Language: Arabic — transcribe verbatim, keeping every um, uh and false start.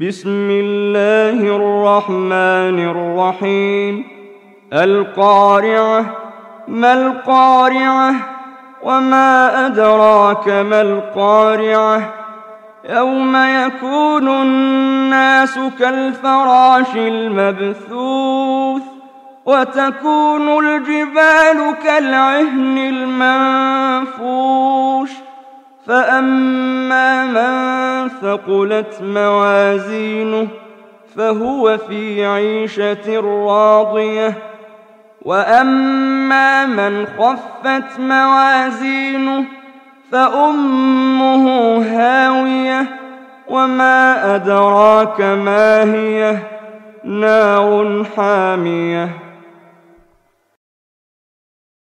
بسم الله الرحمن الرحيم القارعة ما القارعة وما أدراك ما القارعة يوم يكون الناس كالفراش المبثوث وتكون الجبال كالعهن المنفوش فأما من ثقلت موازينه فهو في عيشة راضية وأما من خفت موازينه فأمه هاوية وما أدراك ما هي نار حامية